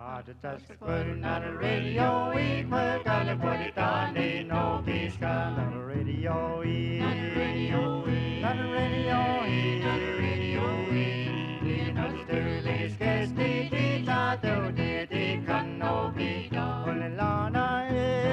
Putting on the radio, we put on the put it on, ain't no peace on the radio, on the radio, on the radio, on the radio, in the Sturley's guest, they thought they can no be done. Well, Lana,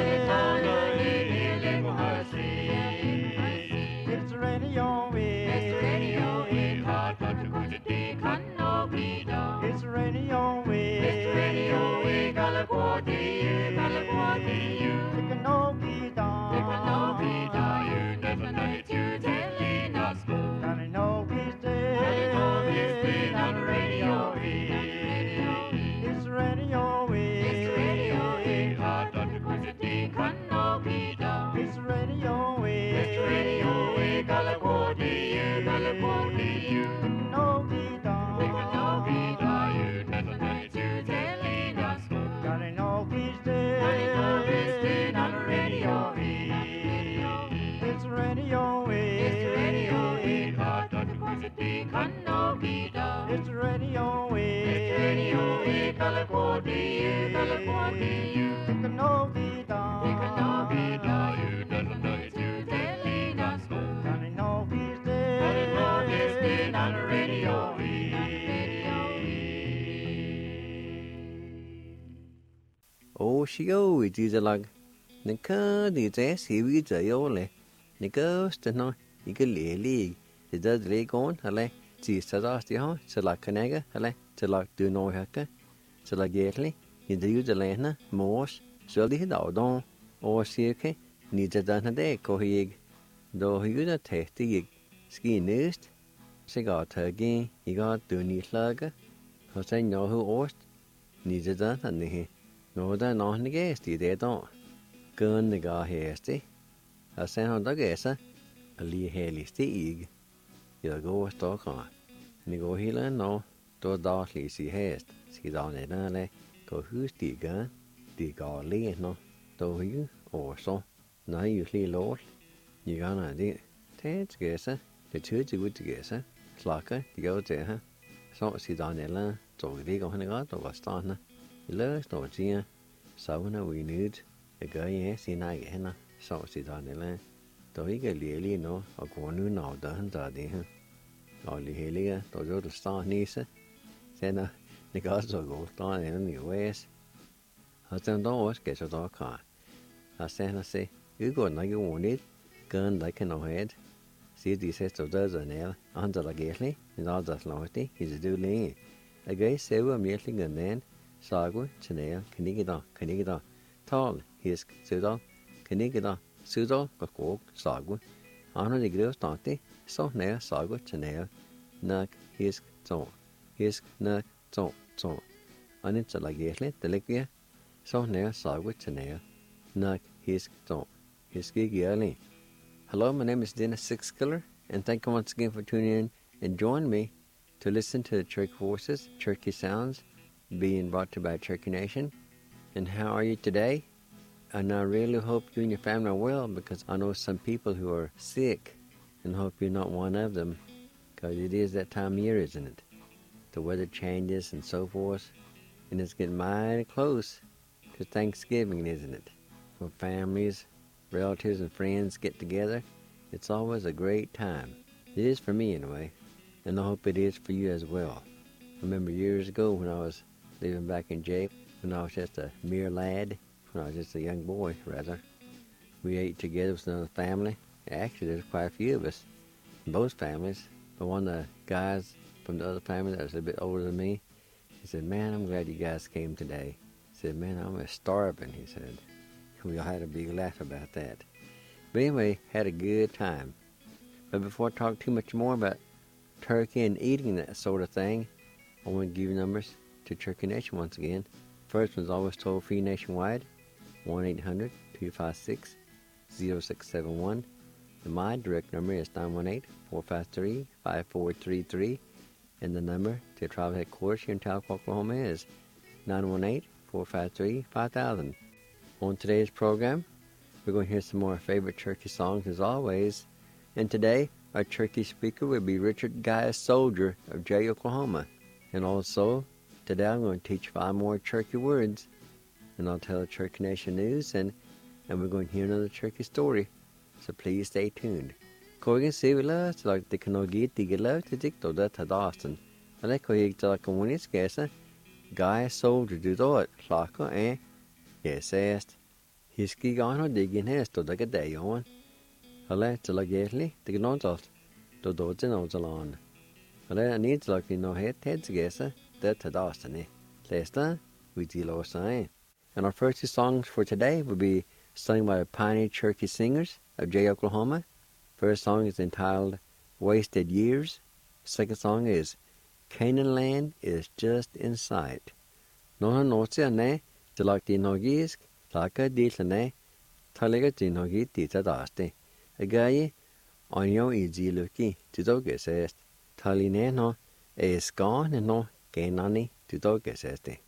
it's the radio, it's the radio, hard but the good they can no be done. It's the radio, it's the radio, California, California, they can no be done. They can no be done. You never know it, you telling us more. Can I know he's dead? On the radio, it's the radio, it's the radio, hard but the good they can no be done. It's the radio, it's the radio, California, California, no be done. They can no be done. You never know it, you telling us more. Can I know he's dead? Can I know he's dead on the radio? It's the radio, it's the radio, hard but the good they can no be done. It's the radio, it's the radio, California, California, they can no be done. They can no be done. You never know it, you telling us more. Can I know he's dead? Can I know he's dead on the radio? Ô xíu chỉ là những cái gì thế xíu cái gì ô lệ những cái cái nó những cái lệ lệ thì giờ lệ con hay là chỉ sao đó thì họ sẽ là cái này cái hay là sẽ là từ nội hết cái sẽ là ghét lệ những thứ gì là nó mốt sẽ đi đào đông ô xíu cái những cái đó nó có gì đồ hiểu nó thể thì skin nest sẽ có thời gian thì có từ nhị lơ cái họ sẽ nhỏ hơn ớt những cái đó là này nó đã nói những cái gì đấy đó cơn này có hết đấy ở sen họ đó cái sao li hệ li tí giờ go to cả này go hi là nó to đó li si hết si đó này nó này có hư tí cái có li nó to hư ổ so nó hư li lót như cái này đi thế cái sao để chứa chỉ có cái sao là cái thì có thể ha so si đó này là rồi đi còn cái đó có start nè lỡ rồi chi sau nó we need cái gì xí này cái nó sau xí đó này là tới cái lìa lìa nó ở cổ nữ nào đó hơn giờ đi ha rồi lìa lìa tôi rồi là start nisa thế nó có rồi cổ start này nó nhiều ways ở trong đó cái số đó cả sẽ nó sẽ cứ còn nói cái we need cần lại cái nào hết xí đi sẽ rồi này anh giờ là cái này nó giờ là cái gì do liền cái sẽ vừa miết lên gần đến sagu chene kanigida tal his sudo kanigida sudo ko sagu ana de gros tante so ne sagu chene nak his nak so anin chala gesle telekia so ne sagu chene nak his gigali. Hello, my name is Dennis Sixkiller, and thank you once again for tuning in and join me to listen to the Cherokee Voices, Cherokee Sounds, being brought to you by Cherokee Nation. And how are you today? And I really hope you and your family are well, because I know some people who are sick, and hope you're not one of them, because it is that time of year, isn't it? The weather changes and so forth, and it's getting mighty close to Thanksgiving, isn't it? When families, relatives, and friends get together, it's always a great time. It is for me anyway, and I hope it is for you as well. I remember years ago when I was living back in jail, when I was just a mere lad, when I was just a young boy, rather. We ate together with another family. Actually, there's quite a few of us in both families. But one of the guys from the other family that was a bit older than me, he said, "Man, I'm glad you guys came today." He said, "Man, I'm starving," he said. We all had a big laugh about that. But anyway, had a good time. But before I talk too much more about turkey and eating that sort of thing, I want to give you numbers to Cherokee Nation once again. First one's always toll-free nationwide, 1-800-256-0671. And my direct number is 918-453-5433. And the number to tribal headquarters here in Tahlequah, Oklahoma is 918-453-5000. On today's program, we're going to hear some more favorite Cherokee songs as always. And today, our Cherokee speaker will be Richard Guy Soldier of Jay, Oklahoma. And also, Today I'm going to teach 5 more Cherokee words, and I'll tell the Cherokee Nation news, and we're going to hear another Cherokee story. So please stay tuned. Corgan Sivila, so like the Kanogi, the Gila, the Dicto, that had Austin. I like how you like a winning scarcer. Guy soldier do that, Clarko, eh? Yes, asked. He's gone or digging his to like a day on. I like to like lately, the Gnontos, to do it in Ozalon. I like I need to like no heads scarcer, that had Austin, eh? Last time, we deal our sign. And our first 2 songs for today will be sung by Pioneer Cherokee Singers of Jay, Oklahoma. First song is entitled Wasted Years. Second song is Canaan Land is Just in Sight. Noha notia ne, to like the Nogisk, Laka Ditlane, Talaga Dinogi Dita Daste. A guy on your easy looky to doges est. Taline no, is gone and no, Ganani to doges este.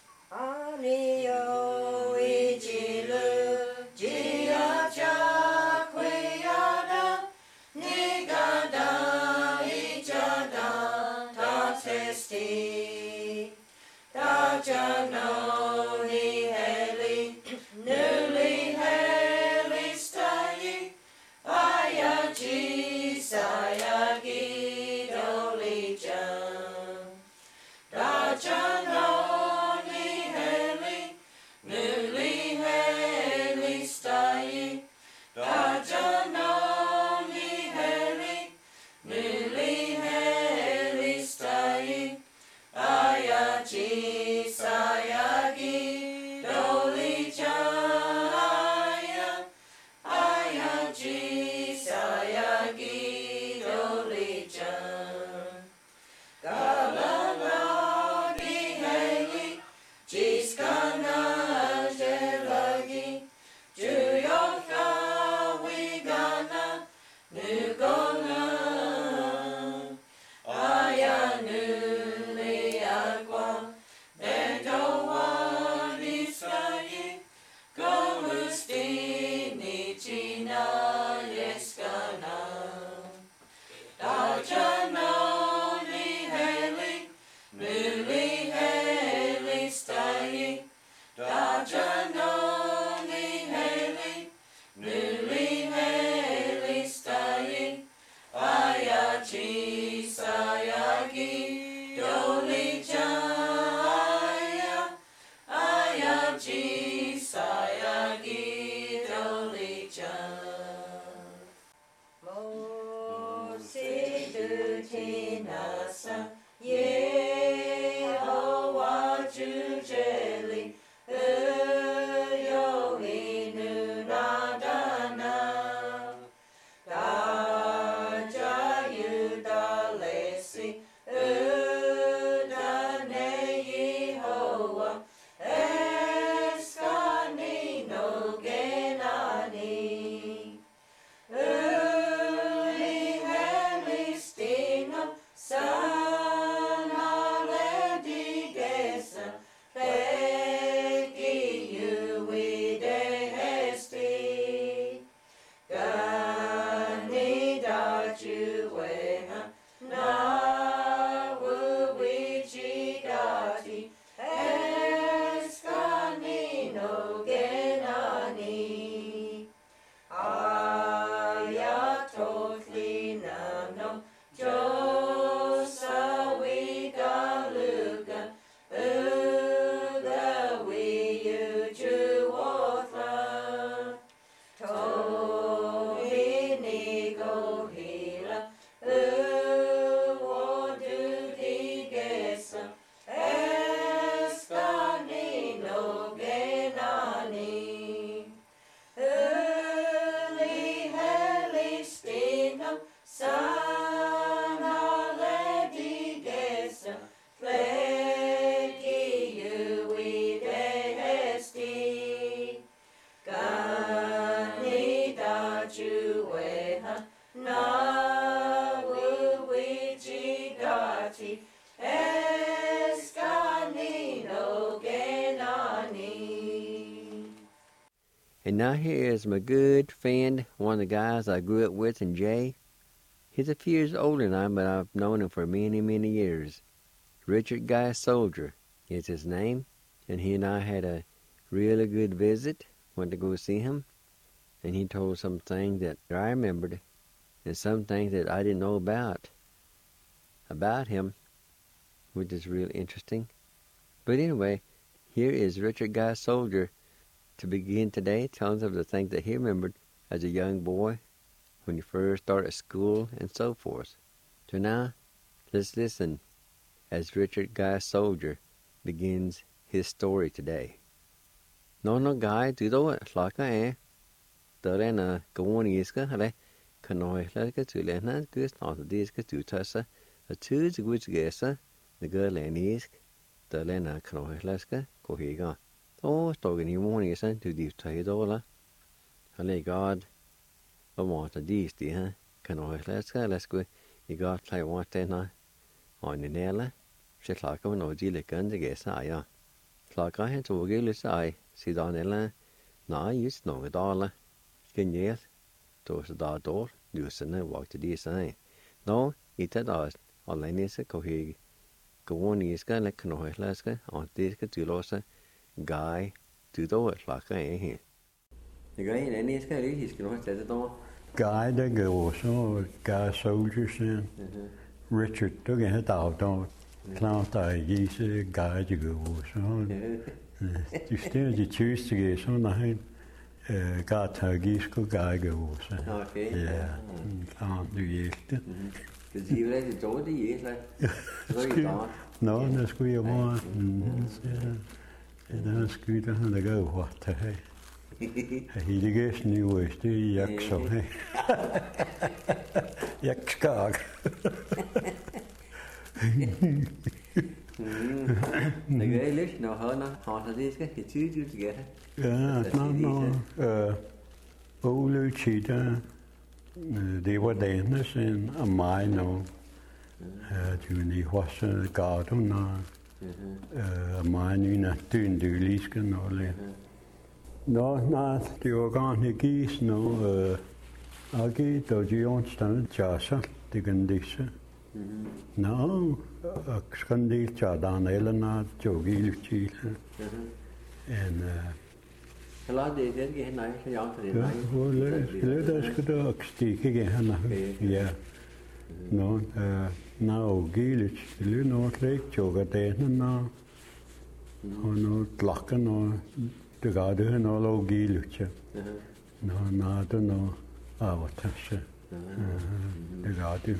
And now here is my good friend, one of the guys I grew up with in Jay. He's a few years older than I am, but I've known him for many, many years. Richard Guy Soldier. is his name. And he and I had a really good visit. Went to go see him. And he told some things that I remembered and some things that I didn't know about him, which is real interesting. But anyway, here is Richard Guy Soldier to begin today, telling us of the things that he remembered as a young boy when he first started school and so forth. So now, let's listen as Richard Guy Soldier begins his story today. No guy từ đó là cái tớ lên là công an iska hay cái nói là cái chữ lên nó cứ nói đi cái chữ thật sa chữ chữ cái chữ sa the girl lên isk tớ lên là cái nói là cái cô hi ga tôi cái niệm môn iska từ đi thấy đó là hay God mà ta đi tí ha cái nói là cái God lại want thế nào hỏi nè là sẽ là cái nói gì lại cái cái sai à là cái hết rồi cái lịch sai thì đó này là nói ít nói cái đó là cái nhớ tôi sẽ đó đó điều sinh này hoặc là đi sai nó ít đó ở lại này sẽ có gì cái vấn đề cái là cái nói là cái ở đây cái chữ lo sẽ guy từ đó là cái gì cái này cái lý thì cái nói sẽ đó Guy đã go so Guy Soldier sen Richard đó cái tàu đó Clown tài gì sẽ Guyจะ go so du still you choose to go so này got thuggies có Guy go so yeah can't do it cái gì đấy thì chỗ cái gì đấy rồi đó nó squeal one nó squeal đó là go what thế He diges nu is die jak zo hè. Jak skag. Cái ghế lít nào hơn nó họ thật đi cái chữ gì hết. Ja, Olu Chita, de var denne sen af mig nu. Du ni hosse garden na. Mig nu na dyn du liske nå le. Nå, det var gerne gis nu. Agi, da de onsdagen jasa, det kan disse. Nå, skal de jadan eller na jogi luchi. En Hello, det cái này cái giọng thì này. Lỡ đó skal du stikke cái hana. Ja. Nå, na gilut, lỡ nå lek joga den na. Og nå tlakke nå. Det gør det nå lov gilut. Nå na det nå avatasje. Det gør det.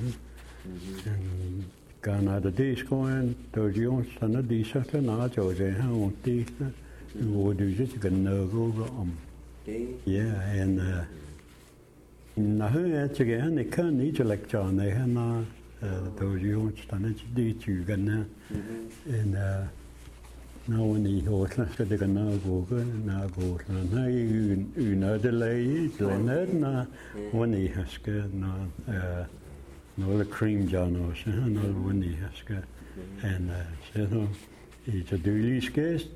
Kan der det skoen, der de onsdagen de så na joga her og det. Hvor du så kan nå om. Ja, en når jeg tænker han ikke kan ikke lektor nej han der de onsdagen de tyggerne. En når ni hørte så det kan nå gå nej under det læge læner når ni skal når det cream john så når ni skal en så i så dyliskest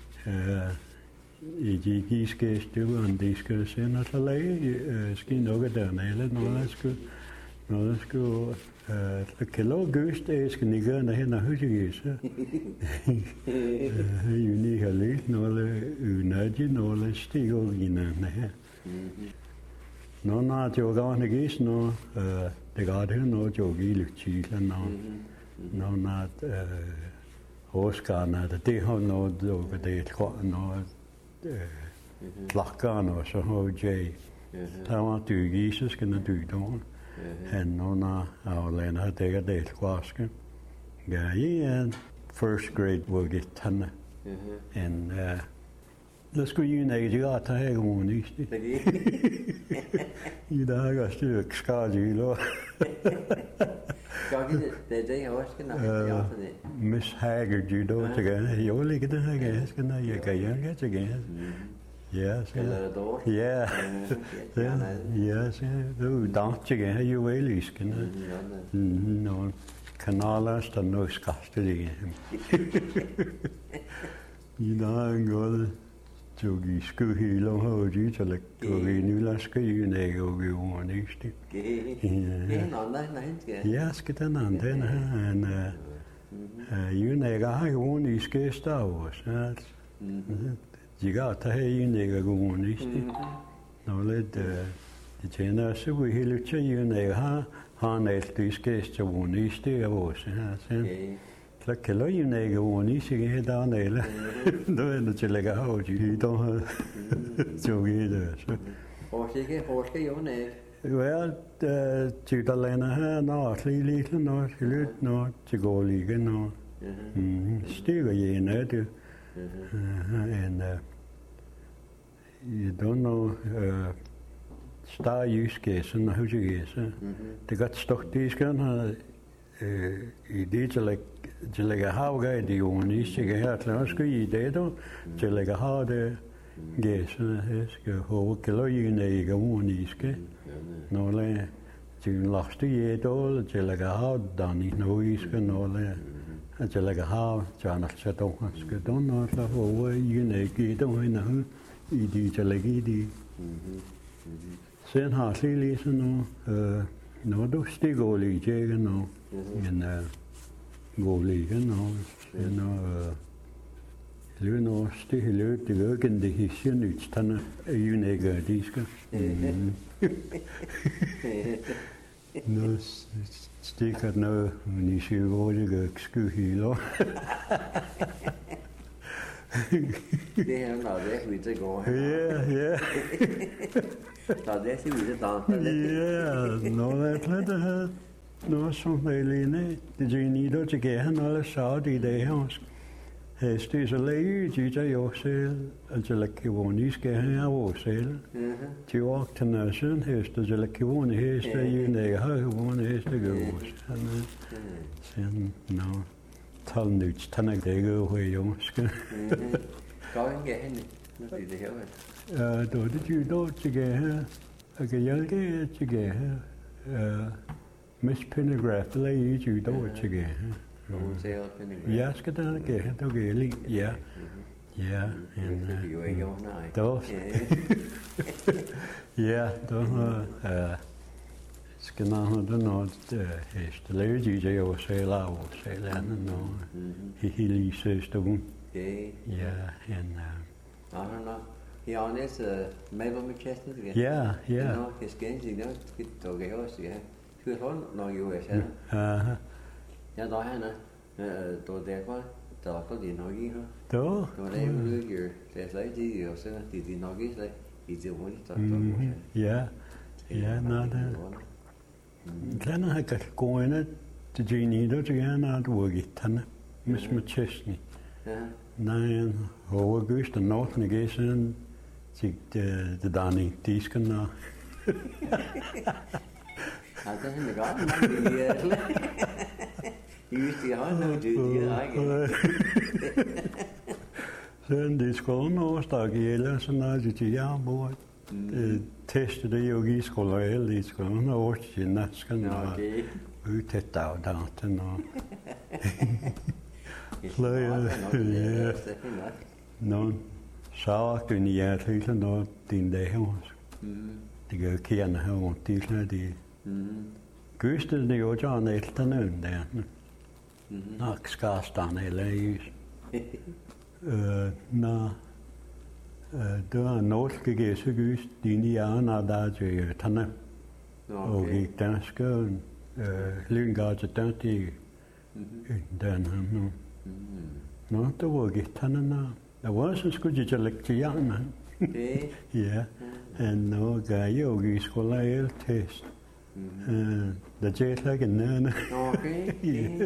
I de giske stykker, de skal sende os at lage, skal noget dernede, når der skal kan lov gøst, skal ni gøre, når hen og højt så. Ni har lidt, når der unødje, når der stiger hinanden her. Når det var gerne gæst, når det gør det, når det var gildt titlen, når Oscar, det har noget, det tror jeg, noget lakkerne og så har Jay. Der var dyg i, så skal der dyg dogen. Han under aflander har dækket det kvarske. Ja, i first grade var det tanne. En der skulle jo ikke gøre at have kommunist. I dag er det skadelig. Det også skal nok Miss Haggard, you know, together. You only get the Haggard, can you get together? Yes, yeah. Yes, du don't together, you will isken. No, kanaler, der nu skafte det. I dag går det. Jogi skulle hele og dit eller jogi nu la skal jo nægge og vi var næste. Ja, skal den anden her en June ga gewoon is geestaus. Jiga ta june ga gewoon is. No let de chena se we hiluche june ha net is geesta gewoon is de was. La che lo june ga gewoon is ge da nele. Do en de lega ho ji do jo ge de. Horske jone. Well, to the Lena, no, little, no, no, to go league, no. Still a year, no, and you don't know, star use case and who's your case. They got stuck these gun, he did like a how guy, the one is to get out, no, you did, like a hard guess, whole kilo you know, one is. No le, tu lachst je dol, je lega hout dan niet nooit no le, je lega hout, je naar het toch eens gedaan, no la hoe je nee dan in nou, die je legi die. Zijn haasli lezen no do stigoli je no, en goli no, en no stigoli de werken de hisje niet staan, je nee dieske. No, stikker no, ni si rodige skuhilo. Det er noget det vi til går. Ja. Så det er vi til dans. Ja, no det no som Helene, det er ni der til han alle så det her. Det så læge de jo selv, altså la kivoni skal have over selv. De walkte når sådan heste, så la kivoni heste, jeg har kivoni heste gås. Sen no tal nyt tanak det går jo skal. Có cái hen nó thì det her. Då det ju då til her. Jeg jeg til her. Miss Pendergrass læge ju då til her. Ja, skal der ikke det er lige ja. Ja, en då. Ja, då skal man have noget hest. Lave de jo selv af selv andet no. Hele søsteren. Ja, en Ja, næste med med kæsten igen. Ja. Nå, det skal ikke det dog også ja. Skal holde når jo er så. Ja, der er der der có điện nói gì hả? Đó. Rồi đây mới giờ sẽ lấy gì rồi sẽ thì nói cái này thì chỉ muốn cho Ja, nada. Lana har got going to Genie to get out work it han. Miss McChesney. Nej, August and North negation til det Danny Disken nå. Altså han er godt nok Sen det skolen overstak i eller så når det til jeg bor teste det jo i skolen eller i skolen og til nasken og utet af dagen og nå så kunne jeg til når din dag her det gør kerne her og det Gøstet det jo John Elton der. Nok skarstan eller is. Det var norske gæstegøst, dine hjerner, der er til tanne. Og gik danske, lyngade til danske, den her nu. Nå, det var gik tanne, nå. Jeg var så skulle jeg lægge til hjernen. Ja, og nå gav jeg jo i skolen test. The jet like an nana. Okay.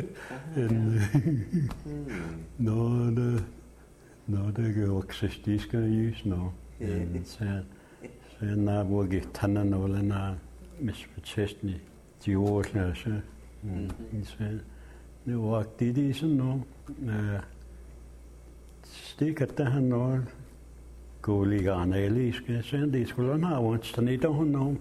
No, the girl exists can use no. Sen na wo get tannen eller na Miss Chestney. De år så. Sen nu var det sådan no. Stikker der han no. Gå lige analyse. Sen det skulle han have så det hun no.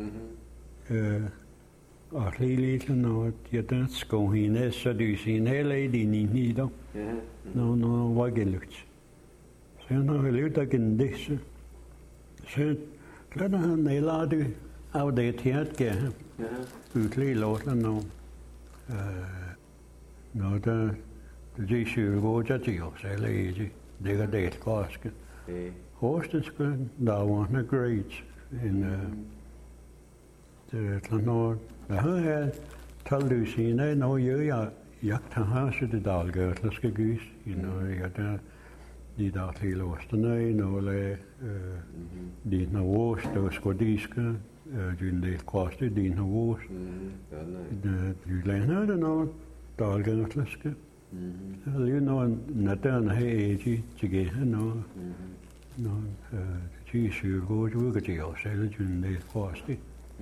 Og lige når jeg dansk og hende så det sin hele din i då. Nå var gelukt. Så når jeg løb der gen det så lader han nælder det af det til at gøre. Udklæde låter nå. No, the issue goes at you, say, lazy. They got that cost. Hostess good, that one a great in the Tlanor. The head told Lucy, I know you, yak to house at the dog, let's get goose, you know, you got die dat heel oostenij, nou die na woos, dat is kodiske, die de kwaste, die na woos, die lijn de nou, daar gaan het leske. Je nou net aan hij te gaan, nou, die zuur goed, we gaan je al zeggen, die de kwaste.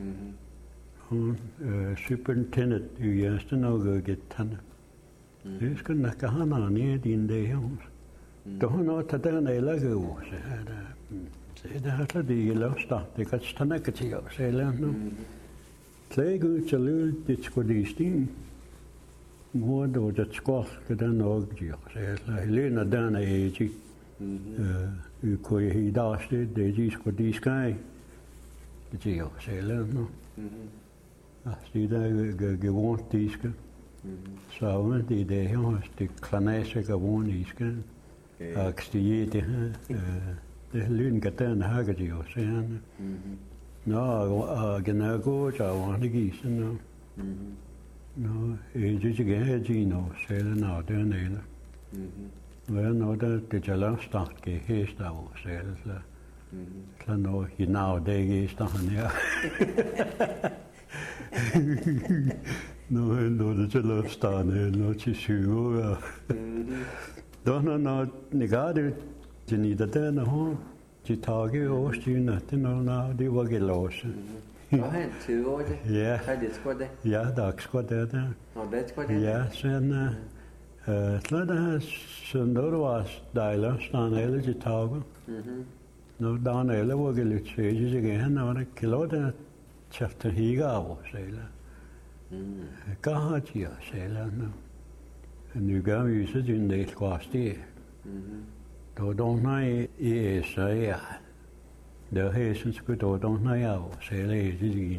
Superintendent, u juist nou gaat tannen. Dus kan ik gaan aan niet in de jongens. Toch nog dat er een hele goe, ze dat die loosta, die gaat staan ik het hier, ze leren. Twee goede lul dit skodisting, hoe door dat school gedaan ook die, ze leren dan eentje, u kon je hier daar staan, deze skodiskai, het hier, ze leren. Als die daar gewoond dieske, zo die de jongens die klanese gewoon dieske. Akstiete, de lyn gatan hagdio sen. No, genau goed, I de gießen no. No, je gino, selen nou de nele. Wel no de jalan start ke heest daar selen la. La no je nou de geest dan ja. No de jalan staan, no tjisuo. Dan nou negade je niet dat er nog je tage oostje natten nou die wat geloos. Ja. Ja, dat squad daar. Ja, zijn slada zonder was daila staan hele je tage. Nou dan hele wat gelukt je gaan nou een kilo dat chapter hier gaan zeila. Kan je zeila nou. En nu gaan we ze in de kwaste. Då don't I is ja. De heesens goed då don't I ja, ze lezen die.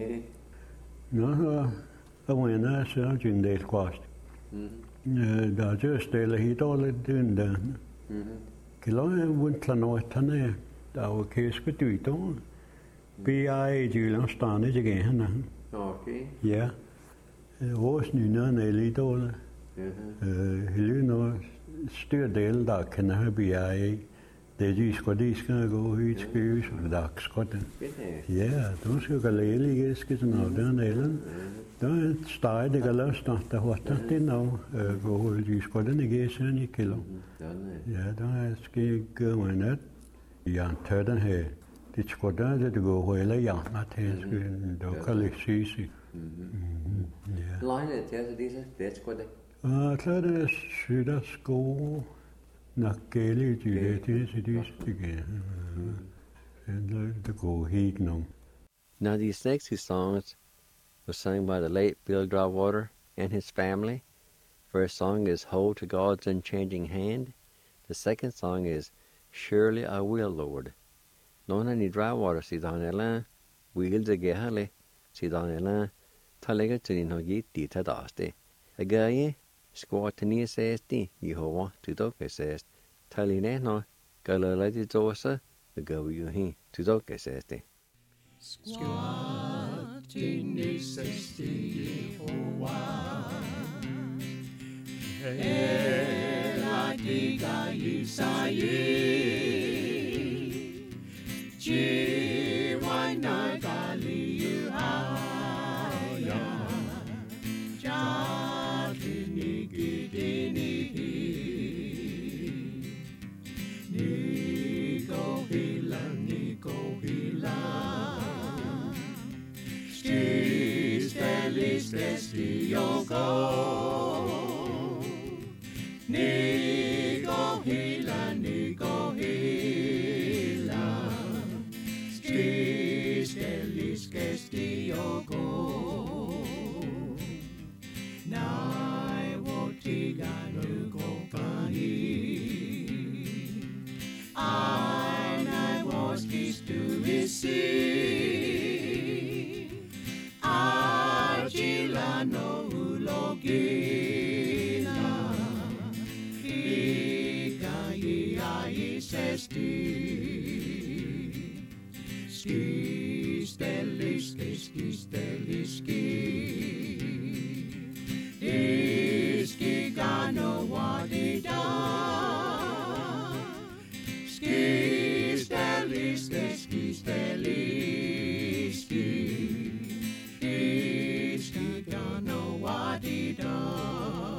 Nou, gewoon na zo in de kwaste. Daar just de hit alle doen dan. Kilo wint la nooit dan. Daar ook is goed dan. BI julen staan is again. Okay. Ja. Was nu na nee dolle. Helena stuurdeel daar kan hebben jij deze squadis kan go iets keus daar squatten. Ja, dan zou ik lelijk is nou dan Nederland. Dan staat de gelast dat wat dat nou go die squatten is een kilo. Ja, dan is ik gewoon net. Ja, theden he. Dit squatten dat go hele ja, maar het is dan kan ik zien. Ja. Line het ja, deze dit squatten. Klare Sydasco Nakeli Juliet is again. And the go heat no. Now these next two songs were sung by the late Bill Drywater and his family. First song is Hold to God's Unchanging Hand. The second song is Surely I Will, Lord. Nona ni Drywater si danela, Will de Gehale si danela, Talega to no git dita daste. Again, Squatini says the Jehovah to doke says, Taline no, Galalati dosa, the go you he, to doke says the. Squatini says the Jehovah, Ela diga Isaie, Jiwana Gali you haya, Diogo Nigo hila Skis delis Diogo Nai wotiga nugo pani I was kis to receive no ulogi says ski. Ski, stelly, ski, ski, stelly, ski. Ski, gano, waddy-da. Ski, stelly, ski, ski, stelly, ski. Ski, gano, waddy-da.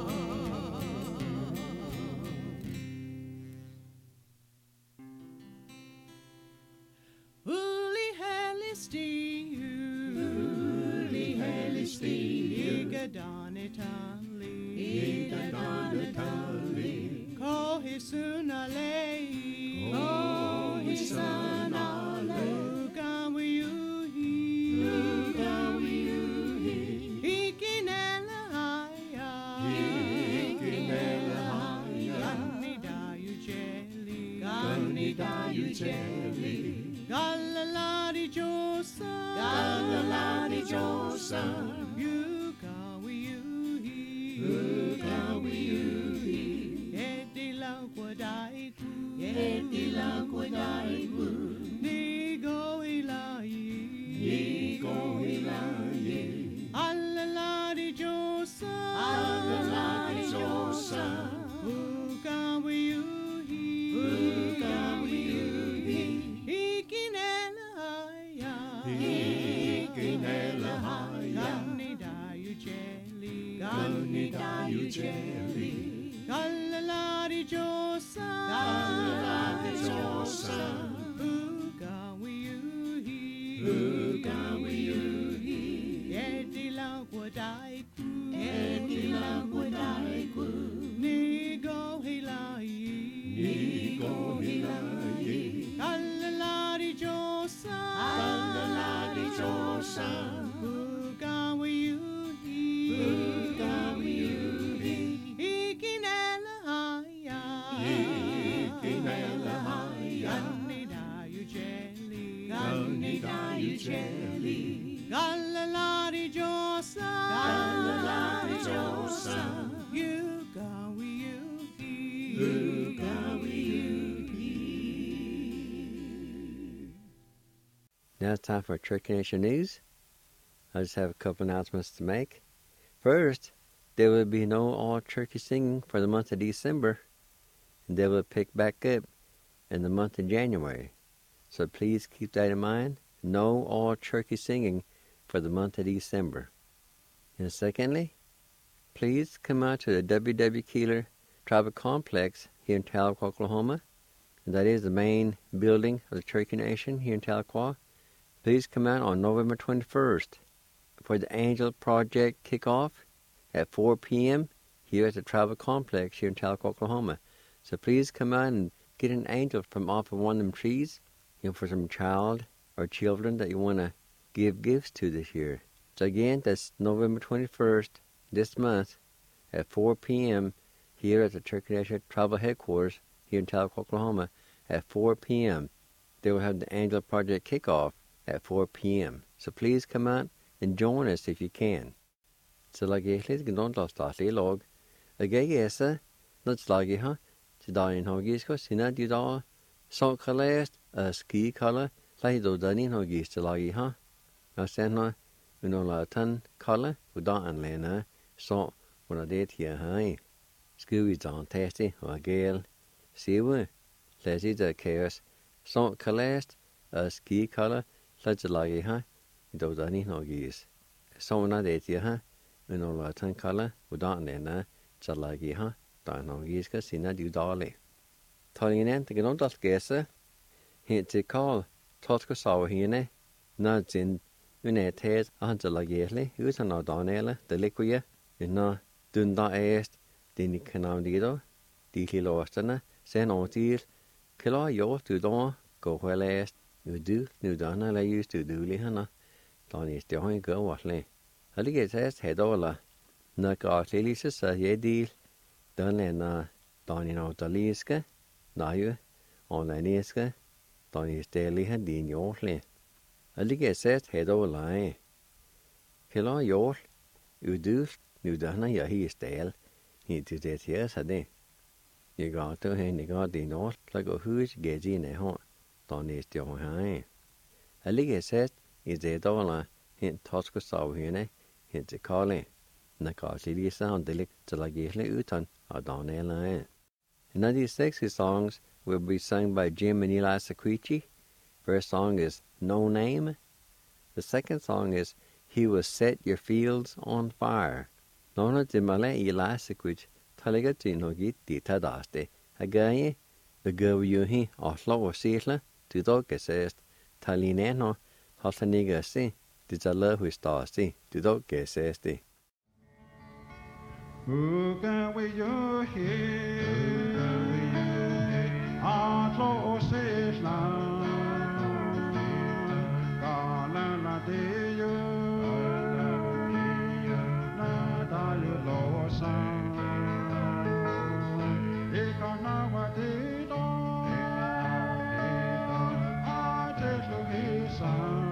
Now it's time for Turkey Nation News. I just have a couple announcements to make. First, there will be no all-turkey singing for the month of December, and they will pick back up in the month of January. So please keep that in mind. No all-turkey singing for the month of December. And secondly, please come out to the W.W. Keeler Tribal Complex here in Tahlequah, Oklahoma. And that is the main building of the Turkey Nation here in Tahlequah. Please come out on November 21st for the Angel Project kickoff at 4 p.m. here at the Tribal Complex here in Tahlequah, Oklahoma. So please come out and get an angel from off of one of them trees, for some child or children that you want to give gifts to this year. So again, that's November 21st this month at 4 p.m. here at the Turkey Nation Tribal Headquarters here in Tahlequah, Oklahoma at 4 p.m. They will have the Angel Project kickoff at 4 p.m. So please come out and join us if you can. So like let's get on to the log. Again, yes, not lagi ha. Today in Hoggies, because in that you da salt color, ski color, like do done in Hoggies to lagi ha. Now send no, la ton color, we don't unlena, so when I did here, hi. School is on testy, or gale. See we, let's eat the chaos. Salt color, ski color, like lagi ha. Do done in Hoggies. So when I did here, la ton color, we don't unlena, so lagi ha. Dans Hoggies, because in that you dolly. Telling an to get on that guess, hint to call, Tosco saw hine, not in Unetes, Uncle Lagely, who's an O'Donnell, the liquid, no, Dunda asked, Dinny Canadido, Dealy Lostana, send on tears, kill yo to dawn, go well asked, you do, new donna, I used to do, Lihana, Donny's the only girl was lay. I think it says head all, no got Lily says, ye deal. Done Donny no Daliska, Nayu, on Laniska, Donny's daily had in your lay. A ligget says head over line. Kill your, you do, you done, ya he is stale. He did it, yes, a day. You got to hang the got the north like a who's gazing a haunt. Don't is the high. A league says is a dollar hint Tosca saw here, hint the calling. Naka city sound delic to like Uton or Don Line. And these sexy songs will be sung by Jim and Eli Sequici. First song is No Name. The second song is He Will Set Your Fields on Fire. Nona de Malay Eli Sequici, Taligatino git di Tadaste. Again, the girl you he or slow or seatler, to dog says, Talineno, Hosaniga see, did a love with star see, to dog says the. Who can we you hear? Our close is now. Galana de you. Nada you losa. Ikanawa de do. I just look his son.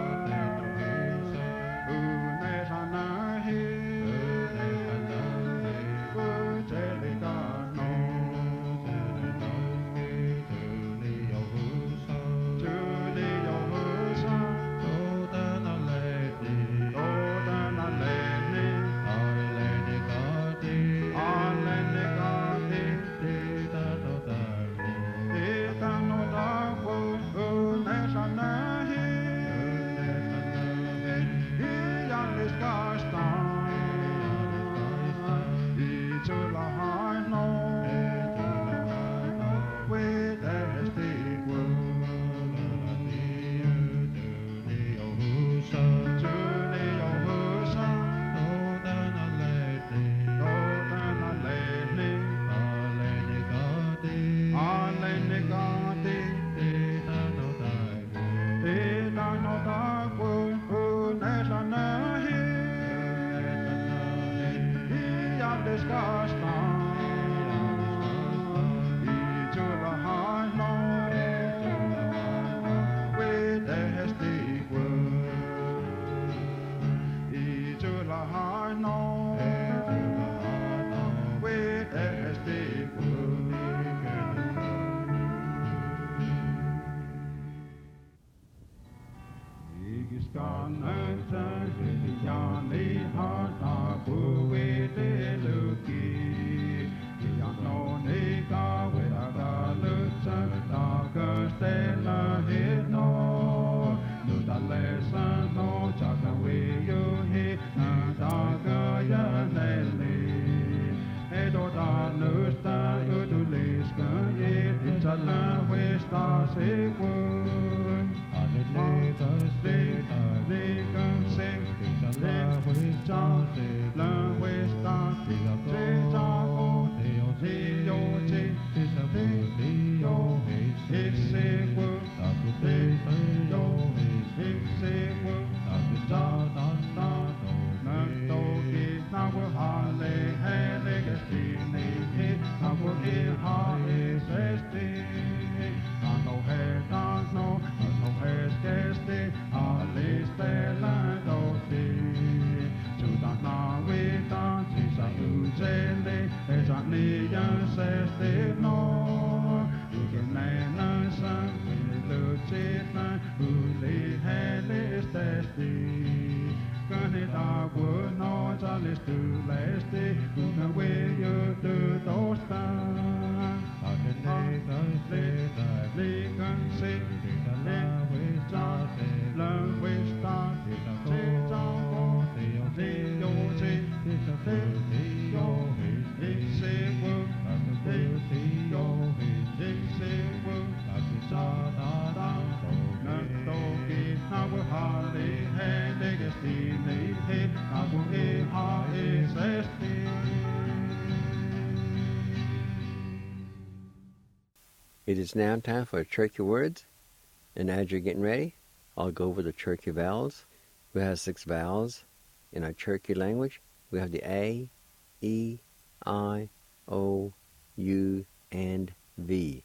It is now time for Cherokee words, and as you're getting ready, I'll go over the Cherokee vowels. We have 6 vowels in our Cherokee language. We have the A, E, I, O, U, and V.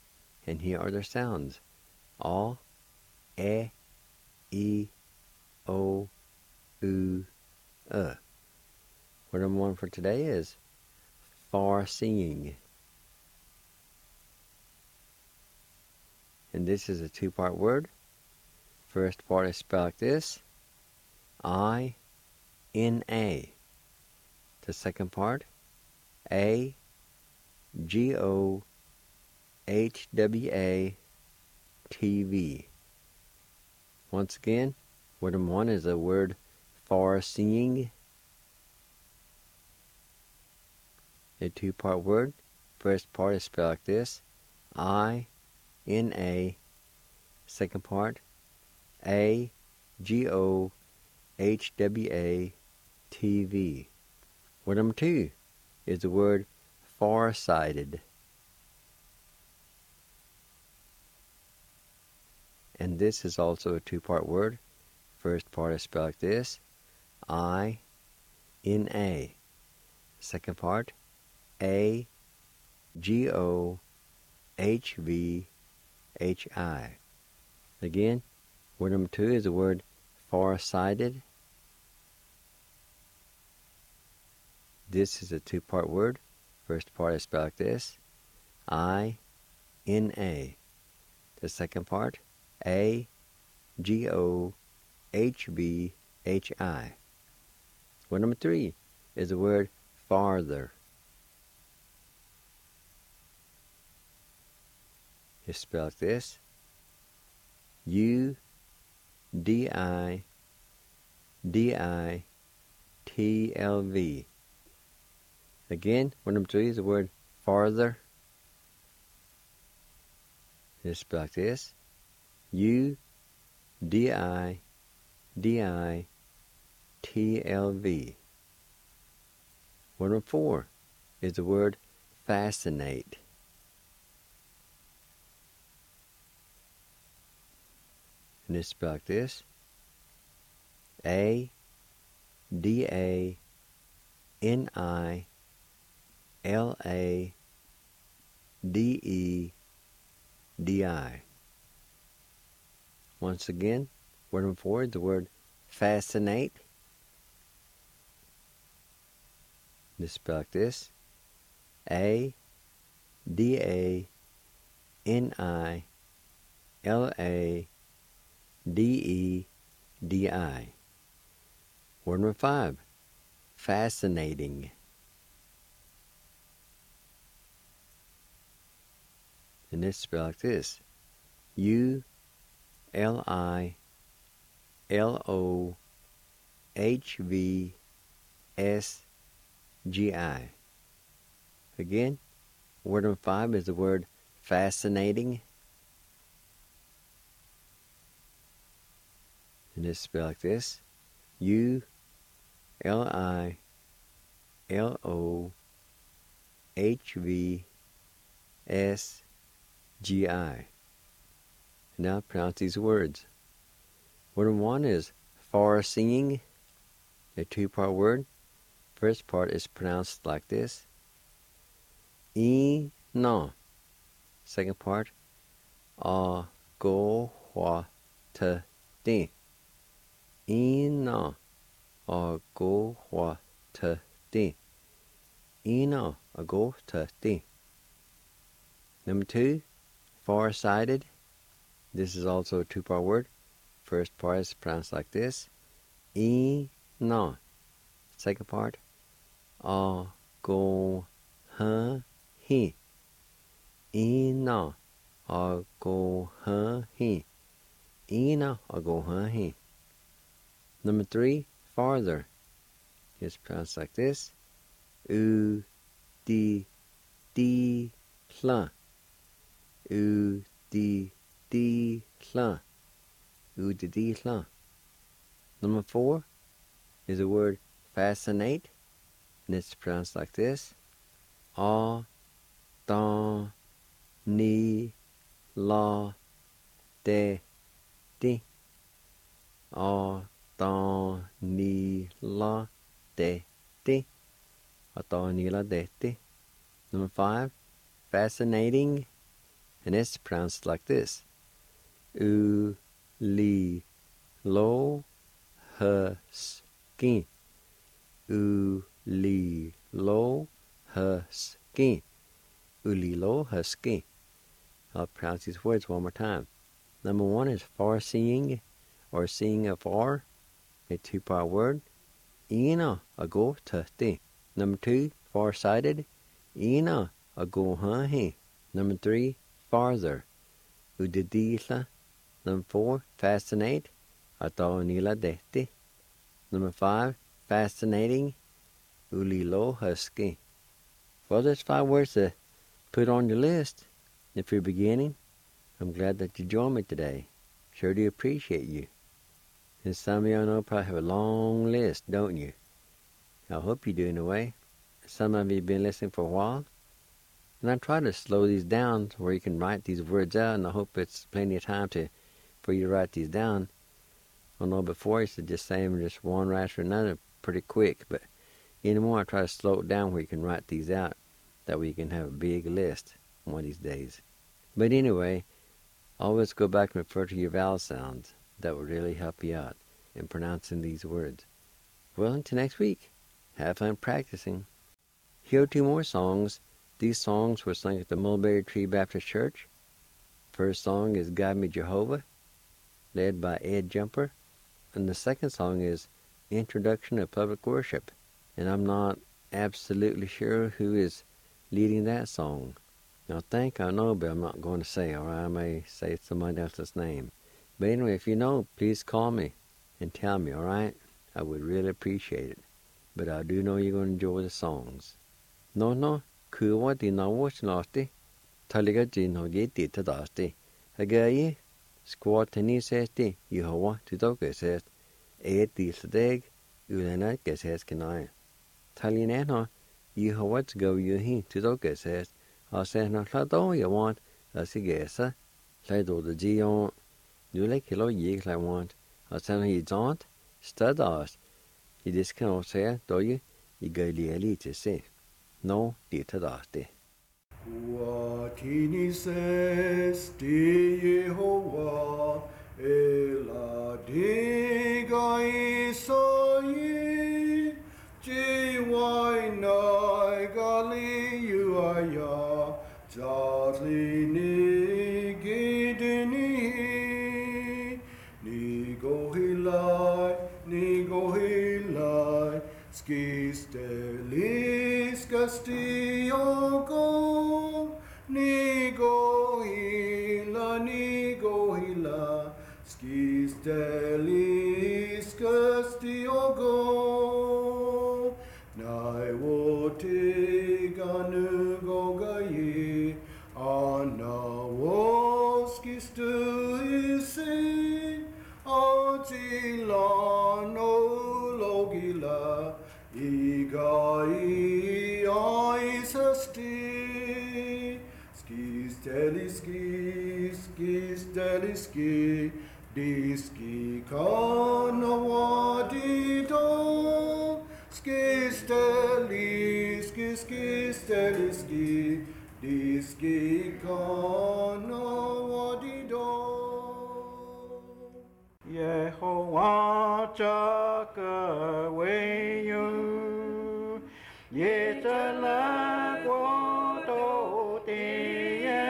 And here are their sounds. A, E, O, U, Word number 1 for today is far singing. And this is a two-part word. First part is spelled like this. I-N-A. The second part, A-G-O-H-W-A-T-V. Once again, word number one is the word far seeing. A two-part word. First part is spelled like this. I-N-A. Second part, A-G-O-H-W-A-T-V. Word number two is the word far-sighted. And this is also a two-part word. First part is spelled like this. I-N-A. Second part, A-G-O-H-V-H-I. Again, word number two is the word far-sighted. This is a two-part word. First part is spelled like this. I-N-A. The second part, A-G-O-H-V-H-I. Word number three is the word farther. It's spelled like this. U-D-I-D-I-T-L-V. Again, word number three is the word farther. It's spelled like this. U-D-I-D-I-T-L-V. Word number four is the word fascinate. And it's spelled like this. A-D-A-N-I-L-A-D-E-D-I. Once again, word number four is the word fascinate. It's spelled like this. A-D-A-N-I-L-A-D-E-D-I. Word number five, fascinating. And it's spelled like this. U-L-I-L-O-H-V-S-G-I. Again, word number five is the word fascinating. And it's spelled like this. U-L-I-L-O-H-V-S-G-I. Now pronounce these words. Word number one is far-seeing, a two-part word. First part is pronounced like this. E-no. Second part, a-go-hwa-te-di. E-no. A-go-hwa-te-di. E-no. A-go-te-di. Number two, far-sighted. This is also a two-part word. First part is pronounced like this. E-no. Second part, a-go-ha-hi. E-no. A-go-ha-hi. E-no. A-go-ha-hi. Number three, farther. It's pronounced like this. U-di-di-hla. U-di-di-hla. U-di-di-hla. Number four is the word fascinate. And it's pronounced like this. A-da-ni-la-de-di. A-da-ni-la-de-di. A-da-ni-la-de-di. Number five, fascinating. And it's pronounced like this. U-li-lo-ha-ski. U-li-lo-ha-ski. U-li-lo-ha-ski. I'll pronounce these words one more time. Number 1 is far-seeing, or seeing afar, a 2-part word. Ina ago tahti. Number 2, far-sighted. Ina ago hahi. Number 3, farther. Udidila. Number 4, fascinate. Ato nila dehti. Number 5, fascinating. Ulilo husky. Well, there's 5 words to put on your list. If you're beginning, I'm glad that you joined me today. Sure do appreciate you. And some of y'all know probably have a long list, don't you? I hope you do in a way. Some of you have been listening for a while. And I try to slow these down where you can write these words out, and I hope it's plenty of time for you to write these down. I know before I used to just say them just one right after another pretty quick, but anymore I try to slow it down where you can write these out. That way you can have a big list one of these days. But anyway, always go back and refer to your vowel sounds. That will really help you out in pronouncing these words. Well, until next week, have fun practicing. Here are 2 more songs. These songs were sung at the Mulberry Tree Baptist Church. First song is Guide Me Jehovah, led by Ed Jumper. And the second song is Introduction to Public Worship. And I'm not absolutely sure who is leading that song. I think I know, but I'm not going to say, or I may say somebody else's name. But anyway, if you know, please call me and tell me, all right? I would really appreciate it. But I do know you're going to enjoy the songs. No, kuwa di na watch nasty. Taliga jin ho yeti tadasti. Agayi, squat teni sesti, Yehovah tudoke sest. Ed di sadeg, ulena geses kenai. Talinena, Yehovah to go yuhi tudoke sest. I said, no, all you want, I see gesa. Lay do the Gion. You like kilo yig I want. I said, you don't? Stud us. You just can't say, do you? You go li to say. No, dita dasti. Watini says, Yehovah, Ela diga isoi, Jiwai nai gali yuaya, Jadli ni gidini, ni go hilai, skistelis castiogo, ni go hila, skistelis castiogo, nai wote ganu gogaye, ana woskistu isi, Atilano logila, igai aisasti, skisteliski, diski kanawadido, skisteliski, diski kanawadido. Yehovah Chakawayu Yetala Guado Deye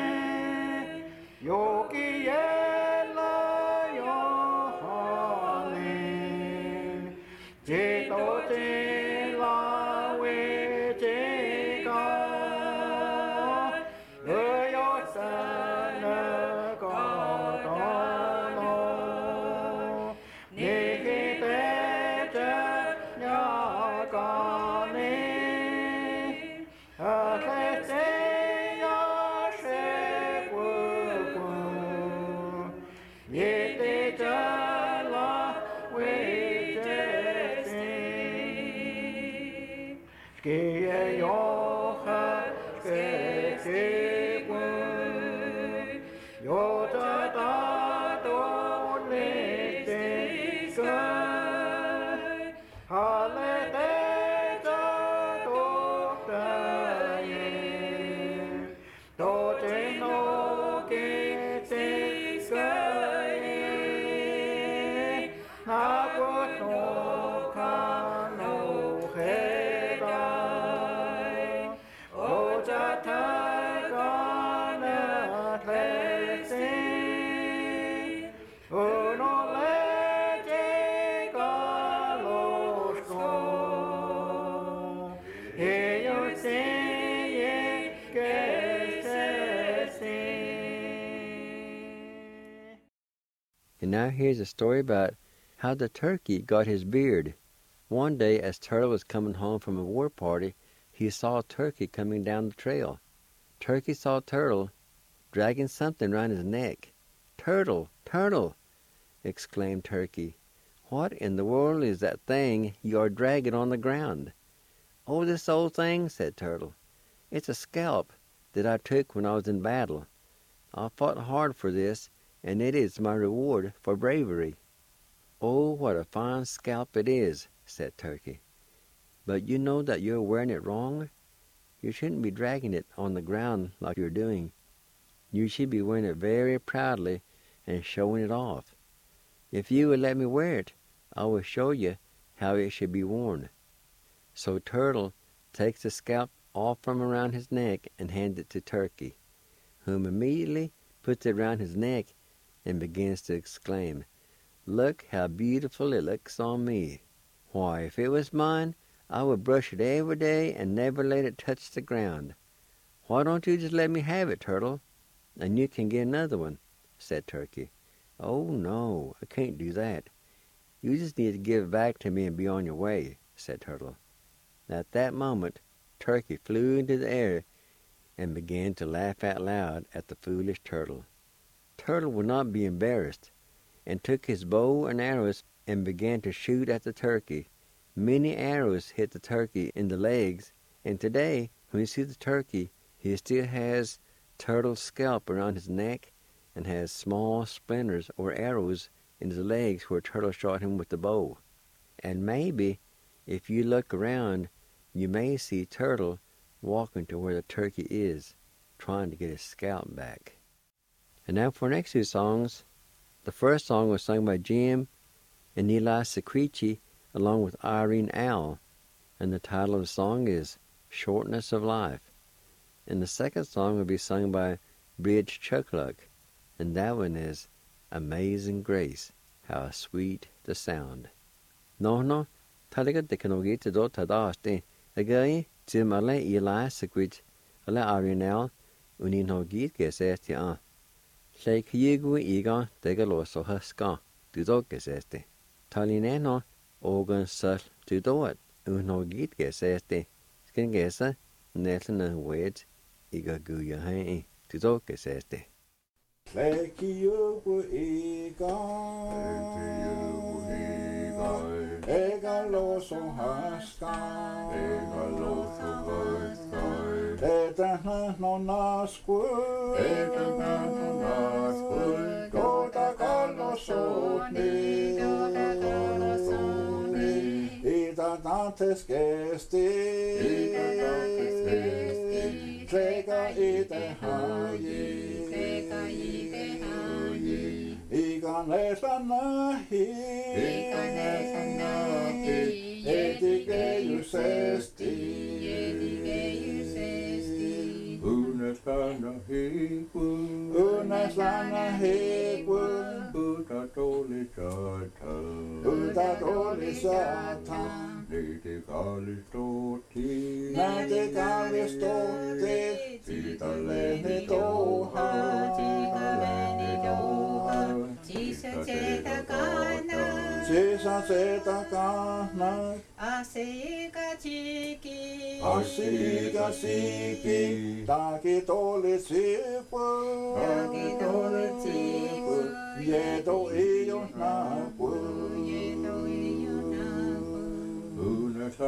Yogi Yela Yohane Jeto Tela Wejeka Yosana God. And now here's a story about how the turkey got his beard. One day, as Turtle was coming home from a war party, he saw Turkey coming down the trail. Turkey saw Turtle dragging something round his neck. "Turtle, Turtle!" exclaimed Turkey. "What in the world is that thing you are dragging on the ground?" "Oh, this old thing," said Turtle. "It's a scalp that I took when I was in battle. I fought hard for this, and it is my reward for bravery." "Oh, what a fine scalp it is," said Turkey. "But you know that you're wearing it wrong. You shouldn't be dragging it on the ground like you're doing. You should be wearing it very proudly and showing it off. If you will let me wear it, I will show you how it should be worn." So Turtle takes the scalp off from around his neck and hands it to Turkey, whom immediately puts it around his neck and begins to exclaim, "Look how beautiful it looks on me. Why, if it was mine, I would brush it every day and never let it touch the ground. Why don't you just let me have it, Turtle, and you can get another one?" said Turkey. "Oh, no, I can't do that. You just need to give it back to me and be on your way," said Turtle. At that moment, Turkey flew into the air and began to laugh out loud at the foolish Turtle. Turtle would not be embarrassed, and took his bow and arrows and began to shoot at the turkey. Many arrows hit the turkey in the legs, and today, when you see the turkey, he still has Turtle's scalp around his neck and has small splinters or arrows in his legs where Turtle shot him with the bow. And maybe, if you look around, you may see Turtle walking to where the turkey is, trying to get his scalp back. And now for our next two songs. The first song was sung by Jim and Eli Secrechi along with Irene Owl, and the title of the song is Shortness of Life. And the second song will be sung by Bridge Chuckluck, and that one is Amazing Grace, How Sweet the Sound. No, talaga teknologi to do tadaste. Again, Jim Ale Eli Secrechi, Ale Irene Owl, unin hogit gesestia. Like Yigu Egon, Degaloso Huska, to do geseste. Talineno, Ogan Sul, to do it, unhogit geseste. Skin gesa, Nelson and Wedge, Iga Guya Hay, to do geseste. Like Yigu Egon, Egaloso Huska, Etana no nascu, Gota calosone, Ita dantes gesti, Trega ite haye, Igan lesanahi, Edigeius esti, Unes lana hequa, Utatoli sata, Nete calistoti, Tita lene doha, Cisa zeta kana, Asiga siki, Taki toli siqua, Yedo iyo naqua, Unes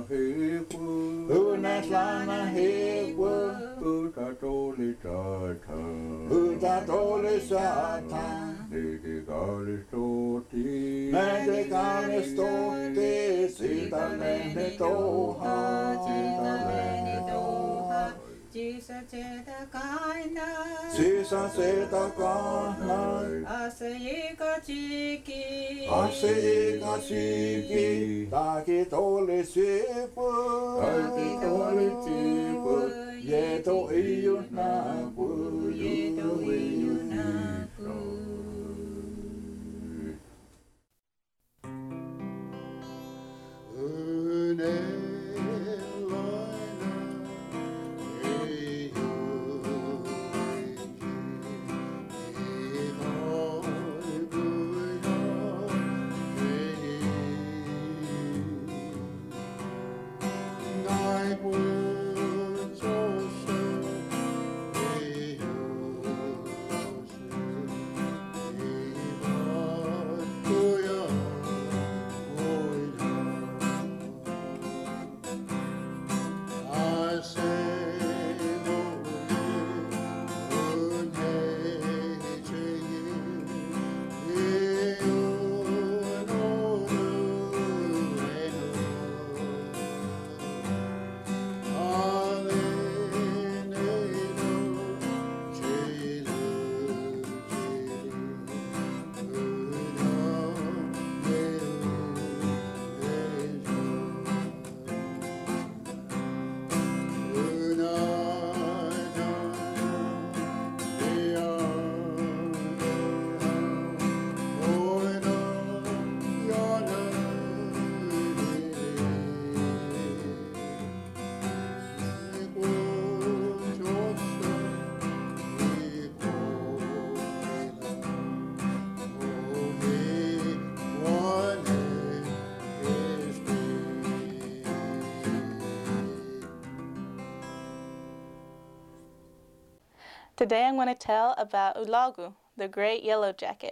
lana hequa, Utatoli sata, Nete calistoti, Sita lene doha, Cisa zeta kana, Asiga chiki, Taki toli siqua, Yedo iyo naqua, Today I'm going to tell about Ulagu, the great yellow jacket.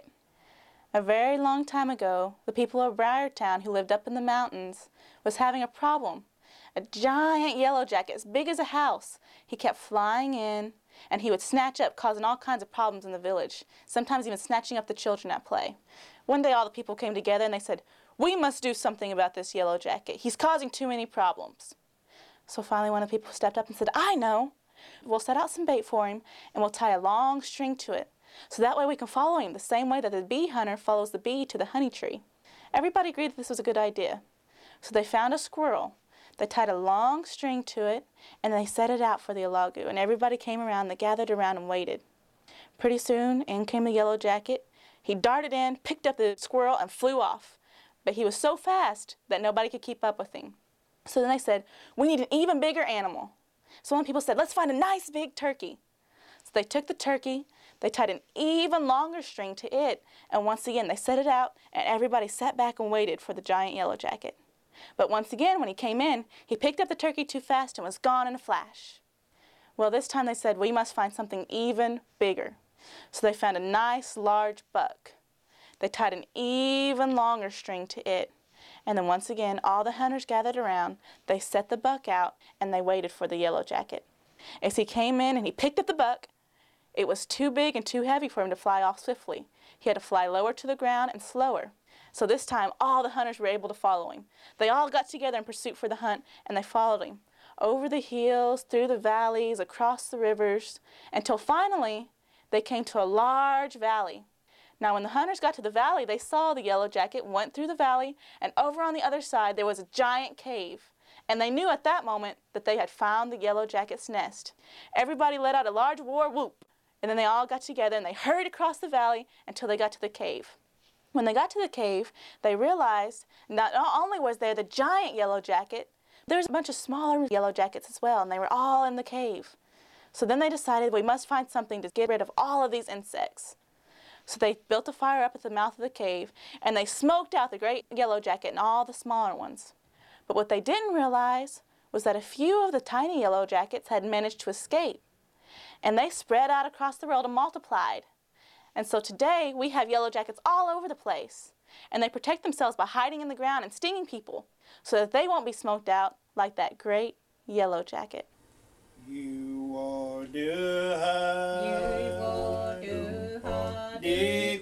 A very long time ago, the people of Briartown who lived up in the mountains was having a problem. A giant yellow jacket as big as a house. He kept flying in, and he would snatch up, causing all kinds of problems in the village, sometimes even snatching up the children at play. One day all the people came together and they said, "We must do something about this yellow jacket. He's causing too many problems." So finally one of the people stepped up and said, "I know. We'll set out some bait for him and we'll tie a long string to it. So that way we can follow him the same way that the bee hunter follows the bee to the honey tree." Everybody agreed that this was a good idea. So they found a squirrel. They tied a long string to it and they set it out for the Ulagu, and everybody came around, they gathered around and waited. Pretty soon in came the yellow jacket. He darted in, picked up the squirrel and flew off. But he was so fast that nobody could keep up with him. So then they said, "We need an even bigger animal." So one of the people said, "Let's find a nice big turkey." So they took the turkey, they tied an even longer string to it, and once again they set it out, and everybody sat back and waited for the giant yellow jacket. But once again, when he came in, he picked up the turkey too fast and was gone in a flash. Well, this time they said, "We must find something even bigger." So they found a nice large buck. They tied an even longer string to it. And then once again, all the hunters gathered around, they set the buck out, and they waited for the yellow jacket. As he came in and he picked up the buck, it was too big and too heavy for him to fly off swiftly. He had to fly lower to the ground and slower. So this time, all the hunters were able to follow him. They all got together in pursuit for the hunt, and they followed him over the hills, through the valleys, across the rivers, until finally they came to a large valley. Now when the hunters got to the valley, they saw the yellow jacket, went through the valley, and over on the other side there was a giant cave. And they knew at that moment that they had found the yellow jacket's nest. Everybody let out a large war whoop, and then they all got together and they hurried across the valley until they got to the cave. When they got to the cave, they realized not only was there the giant yellow jacket, there was a bunch of smaller yellow jackets as well, and they were all in the cave. So then they decided, we must find something to get rid of all of these insects. So they built a fire up at the mouth of the cave, and they smoked out the great yellow jacket and all the smaller ones. But what they didn't realize was that a few of the tiny yellow jackets had managed to escape, and they spread out across the world and multiplied. And so today we have yellow jackets all over the place, and they protect themselves by hiding in the ground and stinging people so that they won't be smoked out like that great yellow jacket. You are the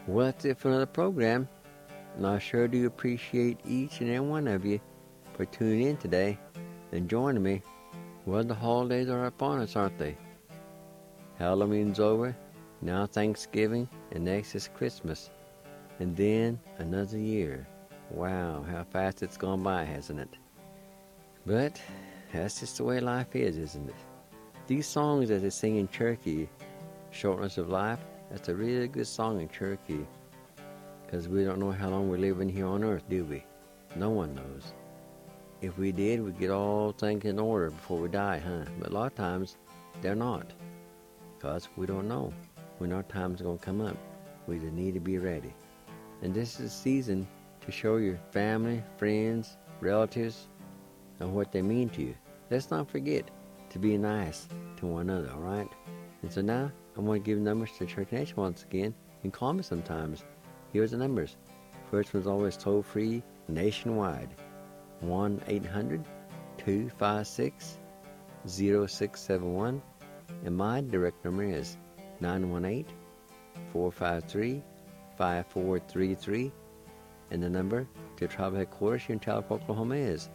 Well, that's it for another program. And I sure do appreciate each and every one of you for tuning in today and joining me. Well, the holidays are upon us, aren't they? Halloween's over, now Thanksgiving, and next is Christmas. And then another year. Wow, how fast it's gone by, hasn't it? But that's just the way life is, isn't it? These songs that they sing in Cherokee, Shortness of Life, that's a really good song in Cherokee. Because we don't know how long we're living here on earth, do we? No one knows. If we did, we'd get all things in order before we die, huh? But a lot of times, they're not. Because we don't know when our time's going to come up. We just need to be ready. And this is a season to show your family, friends, relatives, and what they mean to you. Let's not forget to be nice to one another, all right? And so now, I'm going to give numbers to Church Nation once again. You can call me sometimes. Here's the numbers. First one's always toll-free nationwide. 1-800-256-0671. And my direct number is 918-453-5433. And the number to tribal headquarters here in Talbot, Oklahoma is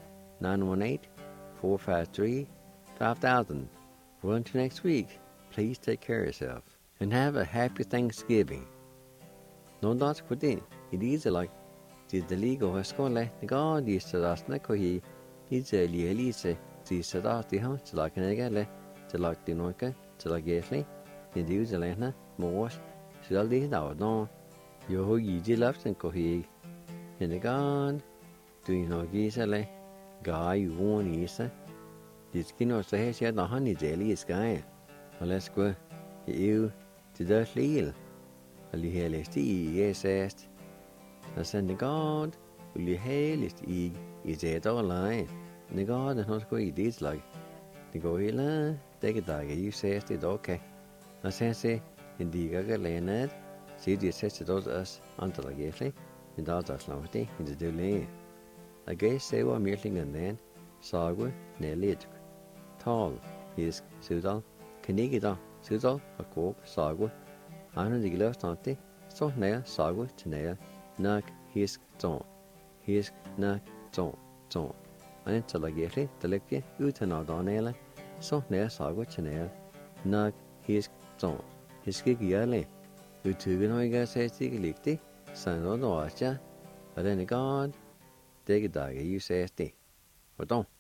918-453-5000. Well, until next week, please take care of yourself. And have a happy Thanksgiving. No dots put in. It is like the legal escole. The God is the last Nakohi. It's a Lielise. The Sadat, the house, like an egale, the like the Noka, the like Gasly, the Dews, the Lena, Morse, shall they now know. Yo, ye left and Kohi. And the God, do you know Gisele? Guy, you won't Isa. This kino says yet the honey jelly is guy. Let's go. You to the Leel. Will you hail his yes, asked. I send the God, will you hail his egg? Is it all line? The God, and not go eat these like. The go here, take a dog, you says it okay. I say, indeed, I got Leonard. See the assessed those us until I gave it. And that's us now, in the delay. I guess they were meeting and then, Sagwa, Nelly, Tall, his Sudal, Kanigida, Sudal, a coke, Sagwa, Anna the Gilles Tante, so nail, Sagwa, Tanea, Nak, his zone, his Nak, zone. And until I get it, the lecture, Utana Donella, so nail, Sagwa, Tanea, Nak, his zone, his Gigiale, Utugan, says the Licti, San Odoacha, but then the God, take a dog, you say, but don't.